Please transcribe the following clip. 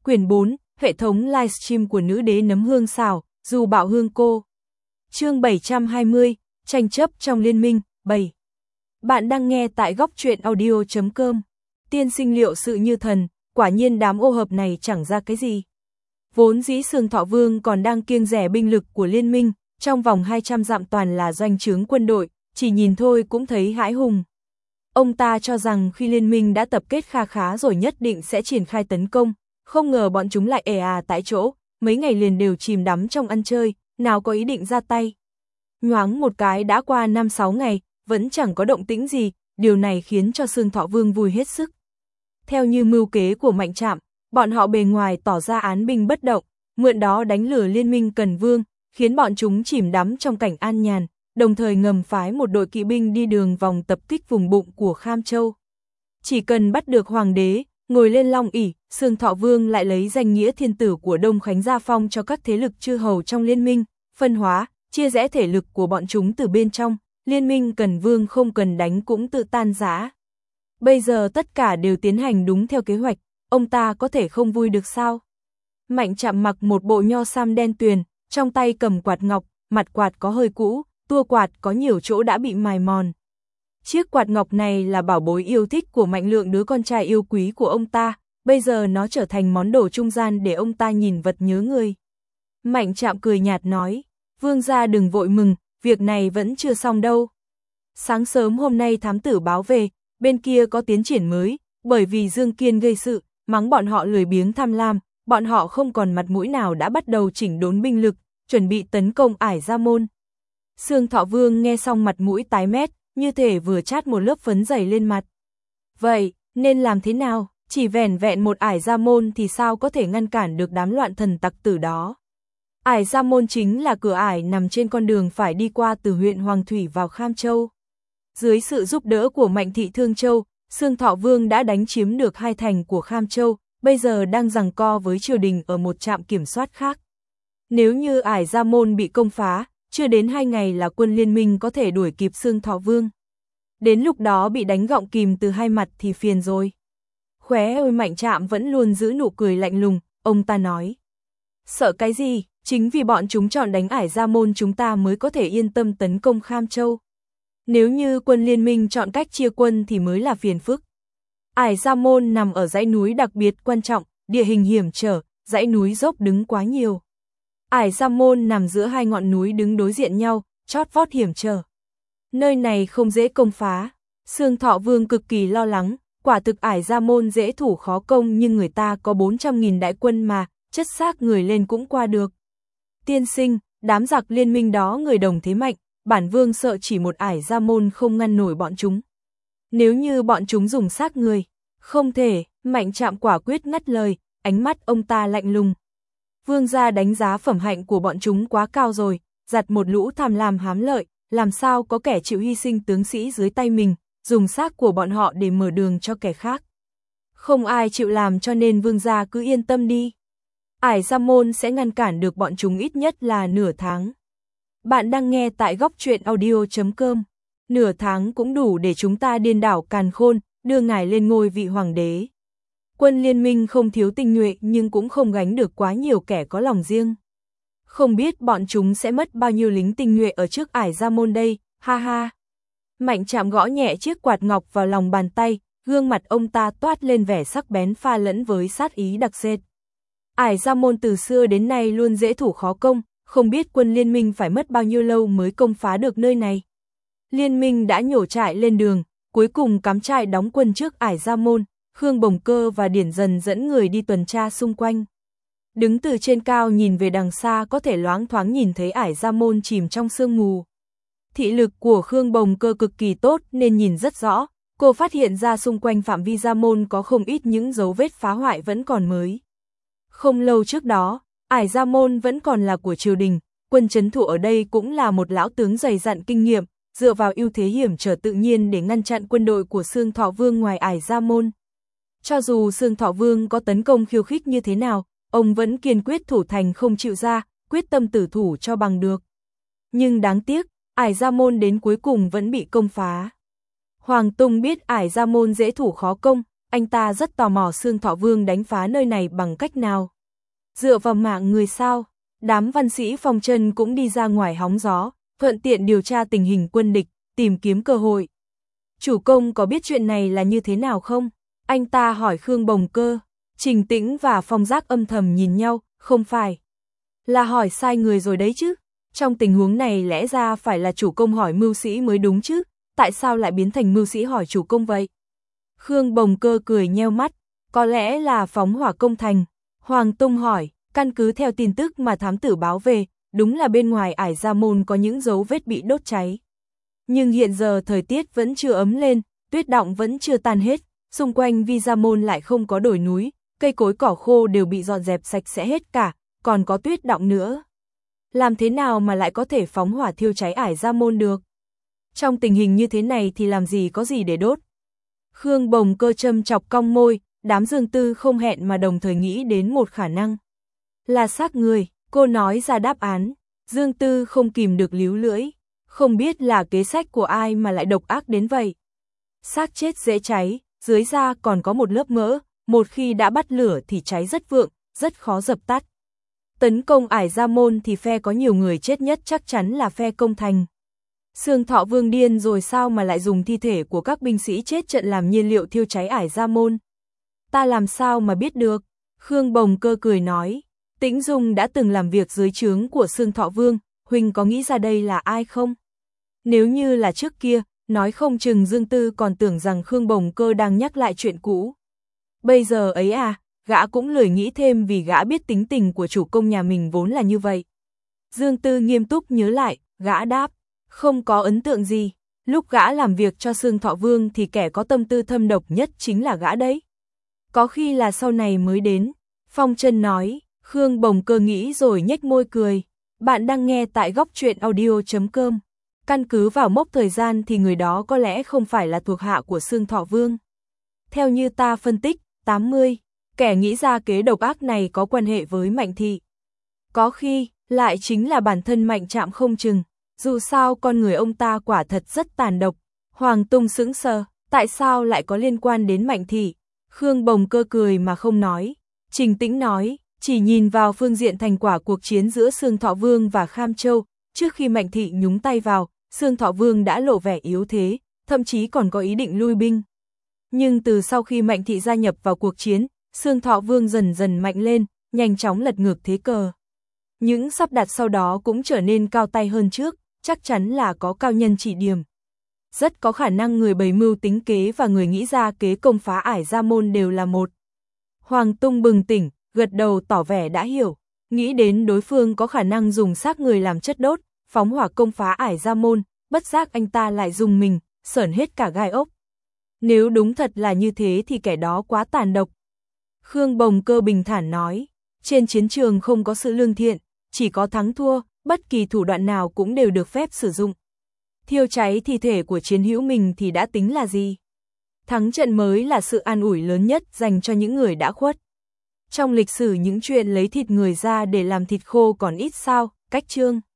Quyển 4, hệ thống livestream của nữ đế nấm hương xào, dù bạo hương cô. Chương 720, tranh chấp trong liên minh, 7. Bạn đang nghe tại góc truyện audio.com. Tiên sinh liệu sự như thần, quả nhiên đám ô hợp này chẳng ra cái gì. Vốn dĩ Sương Thọ Vương còn đang kiêng rẻ binh lực của liên minh, trong vòng 200 dặm toàn là doanh trướng quân đội, chỉ nhìn thôi cũng thấy hãi hùng. Ông ta cho rằng khi liên minh đã tập kết kha khá rồi nhất định sẽ triển khai tấn công, không ngờ bọn chúng lại tại chỗ, mấy ngày liền đều chìm đắm trong ăn chơi, nào có ý định ra tay. Nhoáng một cái đã qua 5-6 ngày, vẫn chẳng có động tĩnh gì, điều này khiến cho Sương Thọ Vương vui hết sức. Theo như mưu kế của Mạnh Trạm, bọn họ bề ngoài tỏ ra án binh bất động, mượn đó đánh lừa liên minh Cần Vương, khiến bọn chúng chìm đắm trong cảnh an nhàn, đồng thời ngầm phái một đội kỵ binh đi đường vòng tập kích vùng bụng của Kham Châu. Chỉ cần bắt được hoàng đế, ngồi lên long ỷ, Sương Thọ Vương lại lấy danh nghĩa thiên tử của Đông Khánh gia phong cho các thế lực chư hầu trong liên minh, phân hóa, chia rẽ thể lực của bọn chúng từ bên trong, liên minh Cần Vương không cần đánh cũng tự tan rã. Bây giờ tất cả đều tiến hành đúng theo kế hoạch, ông ta có thể không vui được sao? Mạnh Trạm mặc một bộ nho sam đen tuyền, trong tay cầm quạt ngọc, mặt quạt có hơi cũ, tua quạt có nhiều chỗ đã bị mài mòn. Chiếc quạt ngọc này là bảo bối yêu thích của Mạnh Lượng, đứa con trai yêu quý của ông ta, bây giờ nó trở thành món đồ trung gian để ông ta nhìn vật nhớ người. Mạnh Trạm cười nhạt nói, Vương gia đừng vội mừng, việc này vẫn chưa xong đâu. Sáng sớm hôm nay thám tử báo về, bên kia có tiến triển mới, bởi vì Dương Kiên gây sự, mắng bọn họ lười biếng tham lam, bọn họ không còn mặt mũi nào đã bắt đầu chỉnh đốn binh lực, chuẩn bị tấn công Ải Gia Môn. Sương Thọ Vương nghe xong mặt mũi tái mét, như thể vừa chát một lớp phấn dày lên mặt. Vậy, nên làm thế nào? Chỉ vẻn vẹn một Ải Gia Môn thì sao có thể ngăn cản được đám loạn thần tặc tử đó? Ải Gia Môn chính là cửa ải nằm trên con đường phải đi qua từ huyện Hoàng Thủy vào Kham Châu. Dưới sự giúp đỡ của Mạnh thị Thương Châu, Sương Thọ Vương đã đánh chiếm được 2 thành của Kham Châu, bây giờ đang giằng co với triều đình ở một trạm kiểm soát khác. Nếu như Ải Gia Môn bị công phá, chưa đến 2 ngày là quân liên minh có thể đuổi kịp Sương Thọ Vương. Đến lúc đó bị đánh gọng kìm từ hai mặt thì phiền rồi. Khóe ôi Mạnh Trạm vẫn luôn giữ nụ cười lạnh lùng, ông ta nói. Sợ cái gì, chính vì bọn chúng chọn đánh Ải Gia Môn chúng ta mới có thể yên tâm tấn công Kham Châu. Nếu như quân liên minh chọn cách chia quân thì mới là phiền phức. Ải Gia Môn nằm ở dãy núi đặc biệt quan trọng, địa hình hiểm trở, dãy núi dốc đứng quá nhiều. Ải Gia Môn nằm giữa 2 ngọn núi đứng đối diện nhau, chót vót hiểm trở. Nơi này không dễ công phá. Sương Thọ Vương cực kỳ lo lắng, quả thực Ải Gia Môn dễ thủ khó công nhưng người ta có 400.000 đại quân mà, chất xác người lên cũng qua được. Tiên sinh, đám giặc liên minh đó người đồng thế mạnh, bản vương sợ chỉ một Ải Gia Môn không ngăn nổi bọn chúng. Nếu như bọn chúng dùng xác người, không thể, Mạnh Trạm quả quyết ngắt lời, ánh mắt ông ta lạnh lùng. Vương gia đánh giá phẩm hạnh của bọn chúng quá cao rồi, giặt một lũ tham lam hám lợi, làm sao có kẻ chịu hy sinh tướng sĩ dưới tay mình, dùng xác của bọn họ để mở đường cho kẻ khác. Không ai chịu làm cho nên vương gia cứ yên tâm đi. Ải Gia Môn sẽ ngăn cản được bọn chúng ít nhất là nửa tháng. Bạn đang nghe tại góc truyện audio.com. Nửa tháng cũng đủ để chúng ta điên đảo càn khôn, đưa ngài lên ngôi vị hoàng đế. Quân liên minh không thiếu tinh nhuệ nhưng cũng không gánh được quá nhiều kẻ có lòng riêng. Không biết bọn chúng sẽ mất bao nhiêu lính tinh nhuệ ở trước Ải Gia Môn đây, ha ha. Mạnh Trạm gõ nhẹ chiếc quạt ngọc vào lòng bàn tay, gương mặt ông ta toát lên vẻ sắc bén pha lẫn với sát ý đặc sệt. Ải Gia Môn từ xưa đến nay luôn dễ thủ khó công, không biết quân liên minh phải mất bao nhiêu lâu mới công phá được nơi này. Liên minh đã nhổ trại lên đường, cuối cùng cắm trại đóng quân trước Ải Gia Môn, Khương Bồng Cơ và Điển Dần dẫn người đi tuần tra xung quanh. Đứng từ trên cao nhìn về đằng xa có thể loáng thoáng nhìn thấy Ải Gia Môn chìm trong sương mù. Thị lực của Khương Bồng Cơ cực kỳ tốt nên nhìn rất rõ, cô phát hiện ra xung quanh phạm vi Gia Môn có không ít những dấu vết phá hoại vẫn còn mới. Không lâu trước đó, Ải Gia Môn vẫn còn là của triều đình, quân trấn thủ ở đây cũng là một lão tướng dày dặn kinh nghiệm, dựa vào ưu thế hiểm trở tự nhiên để ngăn chặn quân đội của Sương Thọ Vương ngoài Ải Gia Môn. Cho dù Sương Thọ Vương có tấn công khiêu khích như thế nào, ông vẫn kiên quyết thủ thành không chịu ra, quyết tâm tử thủ cho bằng được. Nhưng đáng tiếc, Ải Gia Môn đến cuối cùng vẫn bị công phá. Hoàng Tùng biết Ải Gia Môn dễ thủ khó công, anh ta rất tò mò Xương Thọ Vương đánh phá nơi này bằng cách nào. Dựa vào mạng người sao? Đám văn sĩ Phong Trần cũng đi ra ngoài hóng gió, thuận tiện điều tra tình hình quân địch, tìm kiếm cơ hội. Chủ công có biết chuyện này là như thế nào không? Anh ta hỏi Khương Bồng Cơ. Trình Tĩnh và Phong Giác âm thầm nhìn nhau, không phải là hỏi sai người rồi đấy chứ. Trong tình huống này lẽ ra phải là chủ công hỏi mưu sĩ mới đúng chứ, tại sao lại biến thành mưu sĩ hỏi chủ công vậy? Khương Bồng Cơ cười nheo mắt, có lẽ là phóng hỏa công thành. Hoàng Tung hỏi, căn cứ theo tin tức mà thám tử báo về, đúng là bên ngoài Ải Gia Môn có những dấu vết bị đốt cháy. Nhưng hiện giờ thời tiết vẫn chưa ấm lên, tuyết đọng vẫn chưa tan hết, xung quanh Vi Gia Môn lại không có đồi núi, cây cối cỏ khô đều bị dọn dẹp sạch sẽ hết cả, còn có tuyết đọng nữa. Làm thế nào mà lại có thể phóng hỏa thiêu cháy Ải Gia Môn được? Trong tình hình như thế này thì làm gì có gì để đốt? Khương Bồng Cơ châm chọc cong môi, đám Dương Tư không hẹn mà đồng thời nghĩ đến một khả năng. Là xác người, cô nói ra đáp án. Dương Tư không kìm được líu lưỡi, không biết là kế sách của ai mà lại độc ác đến vậy. Xác chết dễ cháy, dưới da còn có một lớp mỡ, một khi đã bắt lửa thì cháy rất vượng, rất khó dập tắt. Tấn công Ải Gia Môn thì phe có nhiều người chết nhất chắc chắn là phe công thành. Xương Thọ Vương điên rồi sao mà lại dùng thi thể của các binh sĩ chết trận làm nhiên liệu thiêu cháy Ải Gia Môn? Ta làm sao mà biết được? Khương Bồng Cơ cười nói, Tĩnh Dung đã từng làm việc dưới trướng của Xương Thọ Vương, huynh có nghĩ ra đây là ai không? Nếu như là trước kia, nói không chừng Dương Tư còn tưởng rằng Khương Bồng Cơ đang nhắc lại chuyện cũ. Bây giờ ấy à, gã cũng lười nghĩ thêm vì gã biết tính tình của chủ công nhà mình vốn là như vậy. Dương Tư nghiêm túc nhớ lại, gã đáp, không có ấn tượng gì. Lúc gã làm việc cho Xương Thọ Vương thì kẻ có tâm tư thâm độc nhất chính là gã đấy. Có khi là sau này mới đến. Phong Trân nói, Khương Bồng Cơ nghĩ rồi nhếch môi cười. Bạn đang nghe tại góc truyện audio.com. Căn cứ vào mốc thời gian thì người đó có lẽ không phải là thuộc hạ của Xương Thọ Vương. Theo như ta phân tích, 80, kẻ nghĩ ra kế độc ác này có quan hệ với Mạnh Thị. Có khi, lại chính là bản thân Mạnh Trạm không chừng. Dù sao con người ông ta quả thật rất tàn độc. Hoàng Tung sững sờ, tại sao lại có liên quan đến Mạnh Thị? Khương Bồng Cơ cười mà không nói. Trình Tĩnh nói, chỉ nhìn vào phương diện thành quả cuộc chiến giữa Xương Thọ Vương và Kham Châu, trước khi Mạnh Thị nhúng tay vào, Xương Thọ Vương đã lộ vẻ yếu thế, thậm chí còn có ý định lui binh. Nhưng từ sau khi Mạnh Thị gia nhập vào cuộc chiến, Xương Thọ Vương dần dần mạnh lên, nhanh chóng lật ngược thế cờ. Những sắp đặt sau đó cũng trở nên cao tay hơn trước, chắc chắn là có cao nhân chỉ điểm. Rất có khả năng người bày mưu tính kế và người nghĩ ra kế công phá Ải Gia Môn đều là một. Hoàng Tung bừng tỉnh, gật đầu tỏ vẻ đã hiểu, nghĩ đến đối phương có khả năng dùng xác người làm chất đốt, phóng hỏa công phá Ải Gia Môn, bất giác anh ta lại dùng mình, sởn hết cả gai ốc. Nếu đúng thật là như thế thì kẻ đó quá tàn độc. Khương Bồng Cơ bình thản nói, trên chiến trường không có sự lương thiện, chỉ có thắng thua, bất kỳ thủ đoạn nào cũng đều được phép sử dụng. Thiêu cháy thi thể của chiến hữu mình thì đã tính là gì? Thắng trận mới là sự an ủi lớn nhất dành cho những người đã khuất. Trong lịch sử những chuyện lấy thịt người ra để làm thịt khô còn ít sao, cách chương.